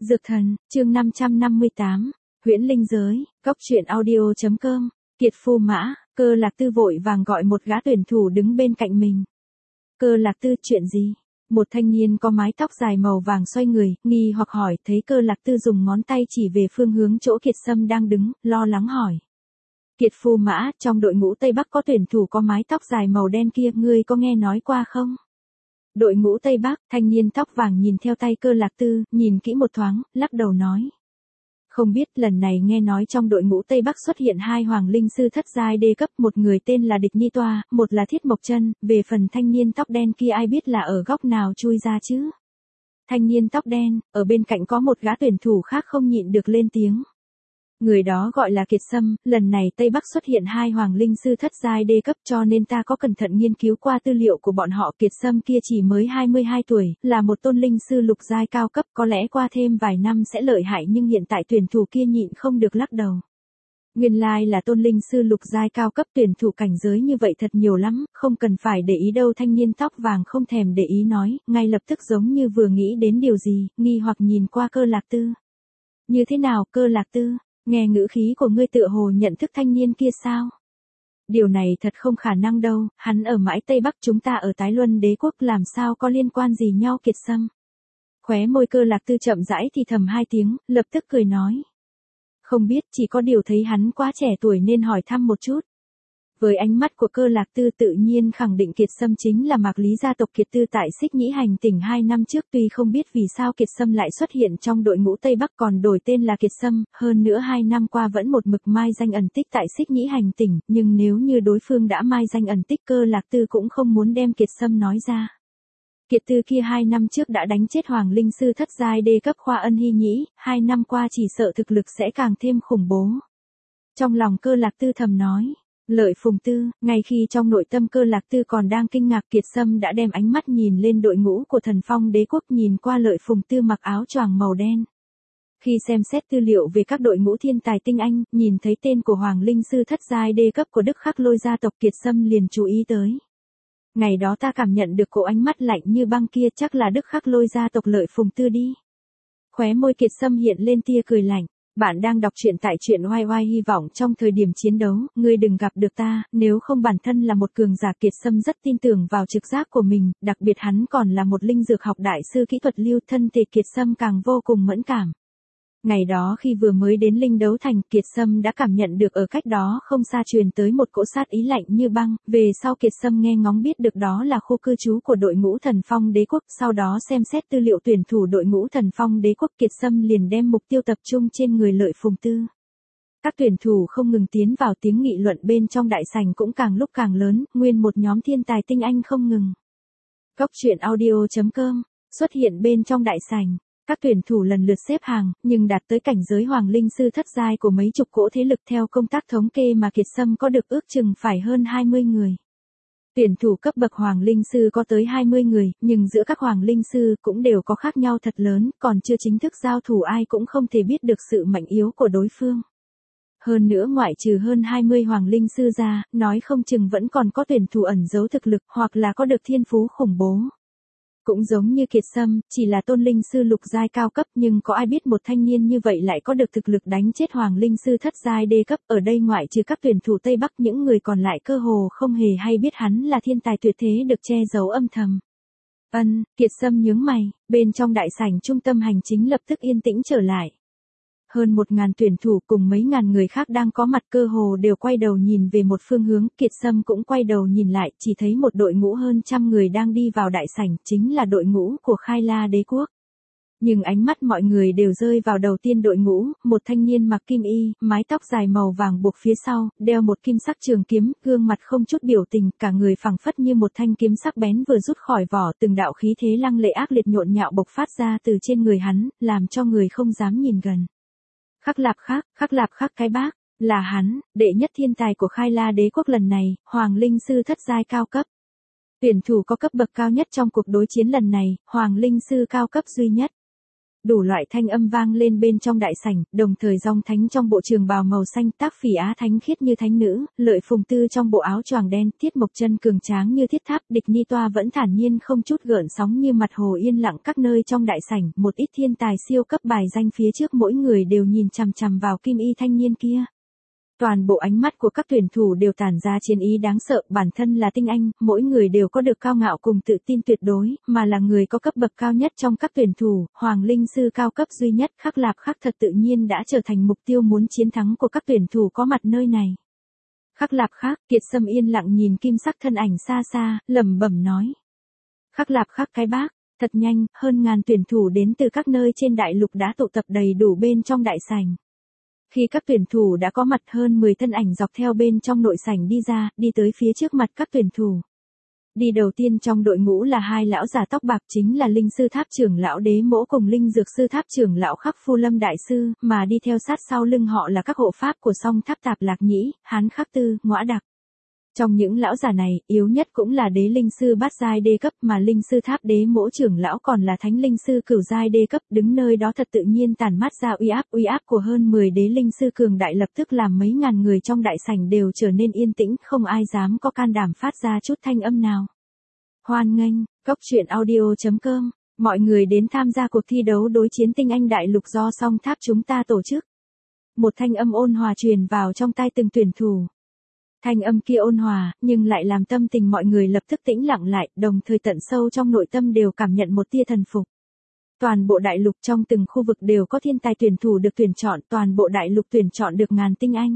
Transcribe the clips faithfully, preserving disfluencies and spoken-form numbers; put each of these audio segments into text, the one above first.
Dược thần, chương năm trăm năm mươi tám, huyễn linh giới, cốc truyện audio chấm com, Kiệt Phu Mã, Cơ Lạc Tư vội vàng gọi một gã tuyển thủ đứng bên cạnh mình. Cơ Lạc Tư, chuyện gì? Một thanh niên có mái tóc dài màu vàng xoay người, nghi hoặc hỏi, thấy Cơ Lạc Tư dùng ngón tay chỉ về phương hướng chỗ Kiệt Sâm đang đứng, lo lắng hỏi. Kiệt Phu Mã, trong đội ngũ Tây Bắc có tuyển thủ có mái tóc dài màu đen kia, ngươi có nghe nói qua không? Đội ngũ Tây Bắc, thanh niên tóc vàng nhìn theo tay Cơ Lạc Tư, nhìn kỹ một thoáng, lắc đầu nói. Không biết, lần này nghe nói trong đội ngũ Tây Bắc xuất hiện hai hoàng linh sư thất giai đê cấp, một người tên là Địch Nhi Toa, một là Thiết Mộc Chân, về phần thanh niên tóc đen kia ai biết là ở góc nào chui ra chứ? Thanh niên tóc đen, ở bên cạnh có một gã tuyển thủ khác không nhịn được lên tiếng. Người đó gọi là Kiệt Sâm, lần này Tây Bắc xuất hiện hai hoàng linh sư thất giai đê cấp cho nên ta có cẩn thận nghiên cứu qua tư liệu của bọn họ. Kiệt Sâm kia chỉ mới hai mươi hai tuổi, là một tôn linh sư lục giai cao cấp, có lẽ qua thêm vài năm sẽ lợi hại, nhưng hiện tại tuyển thủ kia nhịn không được lắc đầu. Nguyên lai là tôn linh sư lục giai cao cấp, tuyển thủ cảnh giới như vậy thật nhiều lắm, không cần phải để ý đâu. Thanh niên tóc vàng không thèm để ý nói, ngay lập tức giống như vừa nghĩ đến điều gì, nghi hoặc nhìn qua Cơ Lạc Tư. Như thế nào, Cơ Lạc Tư? Nghe ngữ khí của ngươi tựa hồ nhận thức thanh niên kia sao? Điều này thật không khả năng đâu, hắn ở mãi Tây Bắc, chúng ta ở Tái Luân Đế Quốc, làm sao có liên quan gì nhau? Kiệt Sâm. Khóe môi Cơ Lạc Tư chậm rãi thì thầm hai tiếng, lập tức cười nói. Không biết, chỉ có điều thấy hắn quá trẻ tuổi nên hỏi thăm một chút. Với ánh mắt của Cơ Lạc Tư tự nhiên khẳng định Kiệt Sâm chính là Mạc Lý gia tộc Kiệt Tư tại Xích Nhĩ Hành tỉnh hai năm trước. Tuy không biết vì sao Kiệt Sâm lại xuất hiện trong đội ngũ Tây Bắc còn đổi tên là Kiệt Sâm, hơn nữa hai năm qua vẫn một mực mai danh ẩn tích tại Xích Nhĩ Hành tỉnh, nhưng nếu như đối phương đã mai danh ẩn tích, Cơ Lạc Tư cũng không muốn đem Kiệt Sâm nói ra. Kiệt Tư kia hai năm trước đã đánh chết hoàng linh sư thất giai đê cấp Khoa Ân Hy Nhĩ, hai năm qua chỉ sợ thực lực sẽ càng thêm khủng bố. Trong lòng Cơ Lạc Tư thầm nói. Lợi Phùng Tư, ngay khi trong nội tâm Cơ Lạc Tư còn đang kinh ngạc, Kiệt Sâm đã đem ánh mắt nhìn lên đội ngũ của Thần Phong Đế Quốc, nhìn qua Lợi Phùng Tư mặc áo choàng màu đen. Khi xem xét tư liệu về các đội ngũ thiên tài tinh anh, nhìn thấy tên của Hoàng Linh Sư thất giai đê cấp của Đức Khắc Lôi gia tộc, Kiệt Sâm liền chú ý tới. Ngày đó ta cảm nhận được cỗ ánh mắt lạnh như băng kia, chắc là Đức Khắc Lôi gia tộc Lợi Phùng Tư đi. Khóe môi Kiệt Sâm hiện lên tia cười lạnh. Bạn đang đọc truyện tại truyện oai oai, hy vọng trong thời điểm chiến đấu, ngươi đừng gặp được ta, nếu không bản thân là một cường giả. Kiệt Sâm rất tin tưởng vào trực giác của mình, đặc biệt hắn còn là một linh dược học đại sư kỹ thuật lưu, thân thể Kiệt Sâm càng vô cùng mẫn cảm. Ngày đó khi vừa mới đến Linh Đấu Thành, Kiệt Sâm đã cảm nhận được ở cách đó không xa truyền tới một cỗ sát ý lạnh như băng, về sau Kiệt Sâm nghe ngóng biết được đó là khu cư trú của đội ngũ Thần Phong Đế Quốc, sau đó xem xét tư liệu tuyển thủ đội ngũ Thần Phong Đế Quốc, Kiệt Sâm liền đem mục tiêu tập trung trên người Lợi Phùng Tư. Các tuyển thủ không ngừng tiến vào, tiếng nghị luận bên trong đại sảnh cũng càng lúc càng lớn, nguyên một nhóm thiên tài tinh anh không ngừng. Cốc truyện audio chấm com xuất hiện bên trong đại sảnh. Các tuyển thủ lần lượt xếp hàng, nhưng đạt tới cảnh giới hoàng linh sư thất giai của mấy chục cỗ thế lực. Theo công tác thống kê mà Kiệt Sâm có được, ước chừng phải hơn hai mươi người. Tuyển thủ cấp bậc hoàng linh sư có tới hai mươi người, nhưng giữa các hoàng linh sư cũng đều có khác nhau thật lớn, còn chưa chính thức giao thủ ai cũng không thể biết được sự mạnh yếu của đối phương. Hơn nữa ngoại trừ hơn hai mươi hoàng linh sư ra, nói không chừng vẫn còn có tuyển thủ ẩn giấu thực lực hoặc là có được thiên phú khủng bố. Cũng giống như Kiệt Sâm, chỉ là tôn linh sư lục giai cao cấp, nhưng có ai biết một thanh niên như vậy lại có được thực lực đánh chết hoàng linh sư thất giai đê cấp. Ở đây ngoại trừ các tuyển thủ Tây Bắc, những người còn lại cơ hồ không hề hay biết hắn là thiên tài tuyệt thế, được che giấu âm thầm. Ân, Kiệt Sâm nhướng mày, bên trong đại sảnh trung tâm hành chính lập tức yên tĩnh trở lại. Hơn một ngàn tuyển thủ cùng mấy ngàn người khác đang có mặt, cơ hồ đều quay đầu nhìn về một phương hướng. Kiệt Sâm cũng quay đầu nhìn lại, chỉ thấy một đội ngũ hơn trăm người đang đi vào đại sảnh, chính là đội ngũ của Khai La Đế Quốc. Nhưng ánh mắt mọi người đều rơi vào đầu tiên đội ngũ, một thanh niên mặc kim y, mái tóc dài màu vàng buộc phía sau, đeo một kim sắc trường kiếm, gương mặt không chút biểu tình, cả người phẳng phất như một thanh kiếm sắc bén vừa rút khỏi vỏ, từng đạo khí thế lăng lệ ác liệt nhộn nhạo bộc phát ra từ trên người hắn, làm cho người không dám nhìn gần. Khắc Lạp Khắc, Khắc Lạp Khắc cái bác, là hắn, đệ nhất thiên tài của Khai La Đế Quốc lần này, Hoàng Linh Sư thất giai cao cấp. Tuyển thủ có cấp bậc cao nhất trong cuộc đối chiến lần này, Hoàng Linh Sư cao cấp duy nhất. Đủ loại thanh âm vang lên bên trong đại sảnh, đồng thời dòng thánh trong bộ trường bào màu xanh, Tác Phỉ Á thánh khiết như thánh nữ, Lợi Phùng Tư trong bộ áo choàng đen, Tiết Mộc Chân cường tráng như thiết tháp, Địch Ni Toa vẫn thản nhiên không chút gợn sóng như mặt hồ yên lặng. Các nơi trong đại sảnh, một ít thiên tài siêu cấp bài danh phía trước mỗi người đều nhìn chằm chằm vào Kim Y thanh niên kia. Toàn bộ ánh mắt của các tuyển thủ đều tản ra chiến ý đáng sợ, bản thân là tinh anh, mỗi người đều có được cao ngạo cùng tự tin tuyệt đối, mà là người có cấp bậc cao nhất trong các tuyển thủ, Hoàng Linh Sư cao cấp duy nhất, Khắc Lạp Khắc thật tự nhiên đã trở thành mục tiêu muốn chiến thắng của các tuyển thủ có mặt nơi này. Khắc Lạp Khắc, Kiệt Sâm yên lặng nhìn kim sắc thân ảnh xa xa, lẩm bẩm nói. Khắc Lạp Khắc cái bác, thật nhanh, hơn ngàn tuyển thủ đến từ các nơi trên đại lục đã tụ tập đầy đủ bên trong đại sảnh. Khi các tuyển thủ đã có mặt, hơn mười thân ảnh dọc theo bên trong nội sảnh đi ra, đi tới phía trước mặt các tuyển thủ. Đi đầu tiên trong đội ngũ là hai lão già tóc bạc, chính là Linh Sư Tháp trưởng lão Đế Mỗ cùng Linh Dược Sư Tháp trưởng lão Khắc Phu Lâm đại sư, mà đi theo sát sau lưng họ là các hộ pháp của Song Tháp Tạp Lạc Nhĩ, Hán Khắc Tư, Ngõa Đặc. Trong những lão già này, yếu nhất cũng là Đế Linh Sư bát giai đê cấp, mà Linh Sư Tháp Đế Mỗ trưởng lão còn là Thánh Linh Sư cửu giai đê cấp, đứng nơi đó thật tự nhiên tản mát ra uy áp, uy áp của hơn mười Đế Linh Sư cường đại lập tức làm mấy ngàn người trong đại sảnh đều trở nên yên tĩnh, không ai dám có can đảm phát ra chút thanh âm nào. Hoan nghênh, Cốc Truyện Audio chấm com, mọi người đến tham gia cuộc thi đấu đối chiến tinh anh đại lục do Song Tháp chúng ta tổ chức. Một thanh âm ôn hòa truyền vào trong tai từng tuyển thủ. Thanh âm kia ôn hòa, nhưng lại làm tâm tình mọi người lập tức tĩnh lặng lại, đồng thời tận sâu trong nội tâm đều cảm nhận một tia thần phục. Toàn bộ đại lục trong từng khu vực đều có thiên tài tuyển thủ được tuyển chọn, toàn bộ đại lục tuyển chọn được ngàn tinh anh.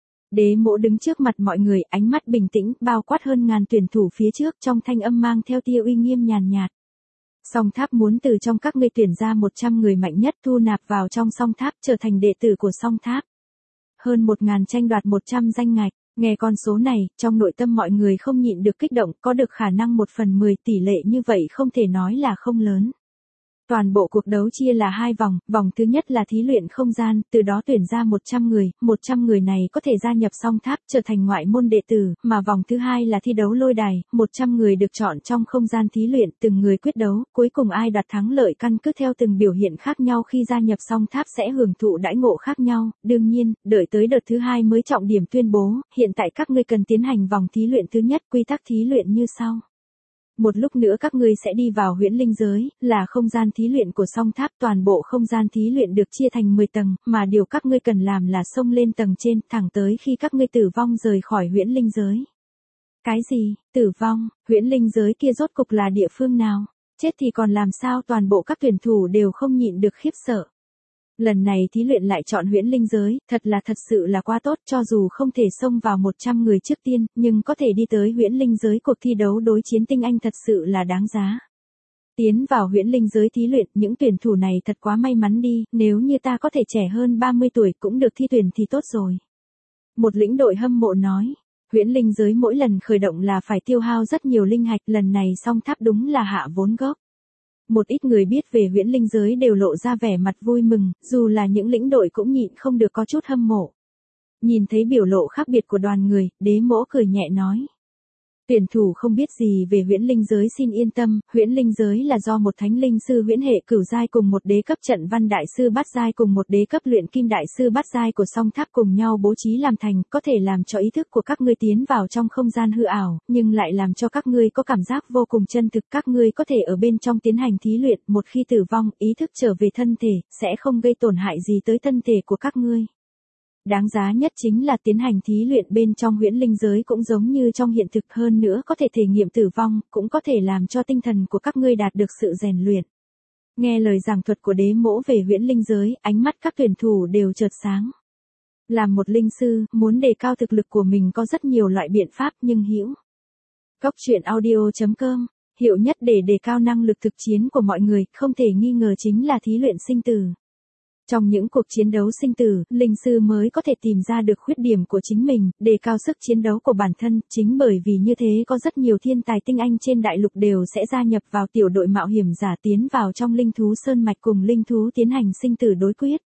Đế Mỗ đứng trước mặt mọi người, ánh mắt bình tĩnh, bao quát hơn ngàn tuyển thủ phía trước, trong thanh âm mang theo tia uy nghiêm nhàn nhạt. Song Tháp muốn từ trong các ngươi tuyển ra một trăm người mạnh nhất thu nạp vào trong Song Tháp, trở thành đệ tử của Song Tháp. Hơn một ngàn tranh đoạt một trăm danh ngạch. Nghe con số này, trong nội tâm mọi người không nhịn được kích động, có được khả năng một phần mười tỷ lệ như vậy không thể nói là không lớn. Toàn bộ cuộc đấu chia là hai vòng, vòng thứ nhất là thí luyện không gian, từ đó tuyển ra một trăm người, một trăm người này có thể gia nhập Song Tháp trở thành ngoại môn đệ tử, mà vòng thứ hai là thi đấu lôi đài, một trăm người được chọn trong không gian thí luyện, từng người quyết đấu, cuối cùng ai đoạt thắng lợi căn cứ theo từng biểu hiện khác nhau khi gia nhập Song Tháp sẽ hưởng thụ đãi ngộ khác nhau, đương nhiên, đợi tới đợt thứ hai mới trọng điểm tuyên bố, hiện tại các ngươi cần tiến hành vòng thí luyện thứ nhất, quy tắc thí luyện như sau. Một lúc nữa các ngươi sẽ đi vào huyễn linh giới, là không gian thí luyện của Song Tháp, toàn bộ không gian thí luyện được chia thành mười tầng, mà điều các ngươi cần làm là xông lên tầng trên, thẳng tới khi các ngươi tử vong rời khỏi huyễn linh giới. Cái gì, tử vong, huyễn linh giới kia rốt cục là địa phương nào? Chết thì còn làm sao? Toàn bộ các tuyển thủ đều không nhịn được khiếp sợ. Lần này thí luyện lại chọn huyễn linh giới, thật là thật sự là quá tốt, cho dù không thể xông vào một trăm người trước tiên, nhưng có thể đi tới huyễn linh giới, cuộc thi đấu đối chiến tinh anh thật sự là đáng giá. Tiến vào huyễn linh giới thí luyện, những tuyển thủ này thật quá may mắn đi, nếu như ta có thể trẻ hơn ba mươi tuổi cũng được thi tuyển thì tốt rồi. Một lĩnh đội hâm mộ nói, huyễn linh giới mỗi lần khởi động là phải tiêu hao rất nhiều linh hạch, lần này Song Tháp đúng là hạ vốn gốc. Một ít người biết về huyễn linh giới đều lộ ra vẻ mặt vui mừng, dù là những lĩnh đội cũng nhịn không được có chút hâm mộ. Nhìn thấy biểu lộ khác biệt của đoàn người, Đế Mỗ cười nhẹ nói. Tuyển thủ không biết gì về huyễn linh giới xin yên tâm, huyễn linh giới là do một thánh linh sư huyễn hệ cửu giai cùng một đế cấp trận văn đại sư bát giai cùng một đế cấp luyện kim đại sư bát giai của Song Tháp cùng nhau bố trí làm thành, có thể làm cho ý thức của các ngươi tiến vào trong không gian hư ảo, nhưng lại làm cho các ngươi có cảm giác vô cùng chân thực, các ngươi có thể ở bên trong tiến hành thí luyện, một khi tử vong, ý thức trở về thân thể, sẽ không gây tổn hại gì tới thân thể của các ngươi. Đáng giá nhất chính là tiến hành thí luyện bên trong huyễn linh giới cũng giống như trong hiện thực, hơn nữa có thể thể nghiệm tử vong, cũng có thể làm cho tinh thần của các ngươi đạt được sự rèn luyện. Nghe lời giảng thuật của Đế Mỗ về huyễn linh giới, ánh mắt các tuyển thủ đều chợt sáng. Làm một linh sư, muốn đề cao thực lực của mình có rất nhiều loại biện pháp nhưng hữu. Cốc Truyện Audio chấm com, hiệu nhất để đề cao năng lực thực chiến của mọi người, không thể nghi ngờ chính là thí luyện sinh tử. Trong những cuộc chiến đấu sinh tử, linh sư mới có thể tìm ra được khuyết điểm của chính mình, đề cao sức chiến đấu của bản thân, chính bởi vì như thế có rất nhiều thiên tài tinh anh trên đại lục đều sẽ gia nhập vào tiểu đội mạo hiểm giả tiến vào trong linh thú sơn mạch cùng linh thú tiến hành sinh tử đối quyết.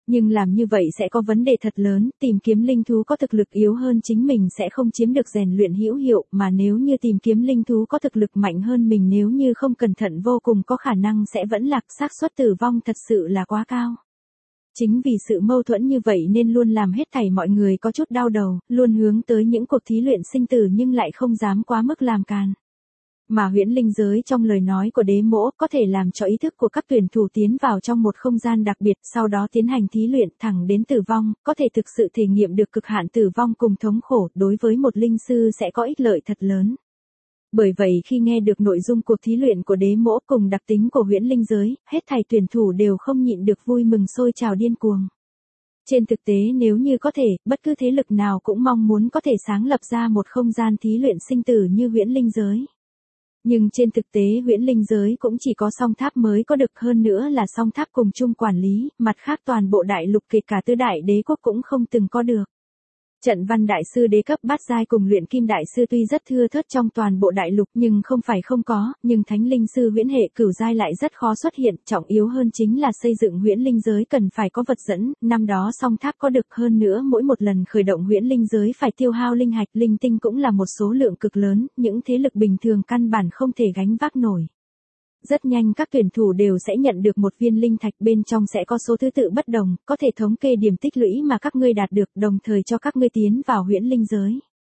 Nhưng làm như vậy sẽ có vấn đề thật lớn, tìm kiếm linh thú có thực lực yếu hơn chính mình sẽ không chiếm được rèn luyện hữu hiệu, mà nếu như tìm kiếm linh thú có thực lực mạnh hơn mình nếu như không cẩn thận vô cùng có khả năng sẽ vẫn lạc, xác suất tử vong thật sự là quá cao. Chính vì sự mâu thuẫn như vậy nên luôn làm hết thảy mọi người có chút đau đầu, luôn hướng tới những cuộc thí luyện sinh tử nhưng lại không dám quá mức làm càn. Mà huyễn linh giới trong lời nói của đế mỗ có thể làm cho ý thức của các tuyển thủ tiến vào trong một không gian đặc biệt, sau đó tiến hành thí luyện thẳng đến tử vong, có thể thực sự thể nghiệm được cực hạn tử vong cùng thống khổ, đối với một linh sư sẽ có ích lợi thật lớn. Bởi vậy khi nghe được nội dung cuộc thí luyện của đế mỗ cùng đặc tính của huyễn linh giới, hết thảy tuyển thủ đều không nhịn được vui mừng sôi trào điên cuồng. Trên thực tế nếu như có thể, bất cứ thế lực nào cũng mong muốn có thể sáng lập ra một không gian thí luyện sinh tử như huyễn linh giới. Nhưng trên thực tế huyễn linh giới cũng chỉ có song tháp mới có được, hơn nữa là song tháp cùng chung quản lý, mặt khác toàn bộ đại lục kể cả tứ đại đế quốc cũng không từng có được. Trận văn đại sư đế cấp bát giai cùng luyện kim đại sư tuy rất thưa thớt trong toàn bộ đại lục nhưng không phải không có, nhưng thánh linh sư huyễn hệ cửu giai lại rất khó xuất hiện, trọng yếu hơn chính là xây dựng huyễn linh giới cần phải có vật dẫn, năm đó song tháp có được, hơn nữa mỗi một lần khởi động huyễn linh giới phải tiêu hao linh hạch, linh tinh cũng là một số lượng cực lớn, những thế lực bình thường căn bản không thể gánh vác nổi. Rất nhanh các tuyển thủ đều sẽ nhận được một viên linh thạch, bên trong sẽ có số thứ tự bất đồng, có thể thống kê điểm tích lũy mà các ngươi đạt được, đồng thời cho các ngươi tiến vào huyễn linh giới.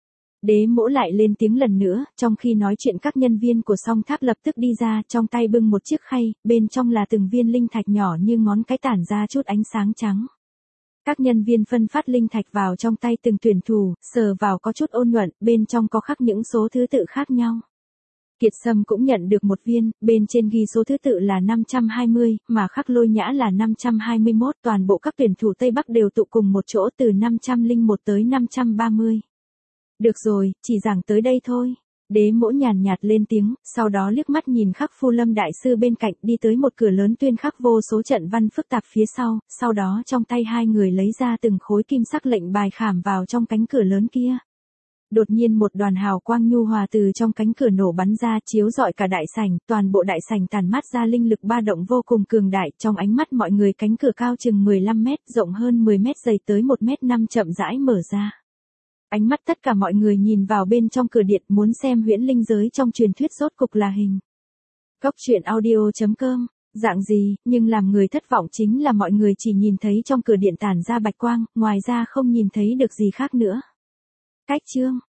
Đế mỗ lại lên tiếng lần nữa, trong khi nói chuyện các nhân viên của song tháp lập tức đi ra, trong tay bưng một chiếc khay, bên trong là từng viên linh thạch nhỏ như ngón cái tản ra chút ánh sáng trắng. Các nhân viên phân phát linh thạch vào trong tay từng tuyển thủ, sờ vào có chút ôn nhuận, bên trong có khắc những số thứ tự khác nhau. Kiệt Sâm cũng nhận được một viên, bên trên ghi số thứ tự là năm trăm hai mươi, mà khắc Lôi Nhã là năm trăm hai mươi mốt, toàn bộ các tuyển thủ Tây Bắc đều tụ cùng một chỗ từ năm trăm lẻ một tới năm trăm ba mươi. Được rồi, chỉ giảng tới đây thôi. Đế mỗ nhàn nhạt lên tiếng, sau đó liếc mắt nhìn khắc Phu Lâm đại sư bên cạnh đi tới một cửa lớn tuyên khắc vô số trận văn phức tạp phía sau, sau đó trong tay hai người lấy ra từng khối kim sắc lệnh bài khảm vào trong cánh cửa lớn kia. Đột nhiên một đoàn hào quang nhu hòa từ trong cánh cửa nổ bắn ra chiếu rọi cả đại sảnh, toàn bộ đại sảnh tàn mát ra linh lực ba động vô cùng cường đại, trong ánh mắt mọi người cánh cửa cao chừng mười lăm mét, rộng hơn mười mét, dày tới một mét năm chậm rãi mở ra. Ánh mắt tất cả mọi người nhìn vào bên trong cửa điện muốn xem huyễn linh giới trong truyền thuyết rốt cục là hình. Góc truyện audio chấm com, dạng gì, nhưng làm người thất vọng chính là mọi người chỉ nhìn thấy trong cửa điện tản ra bạch quang, ngoài ra không nhìn thấy được gì khác nữa. Cách chương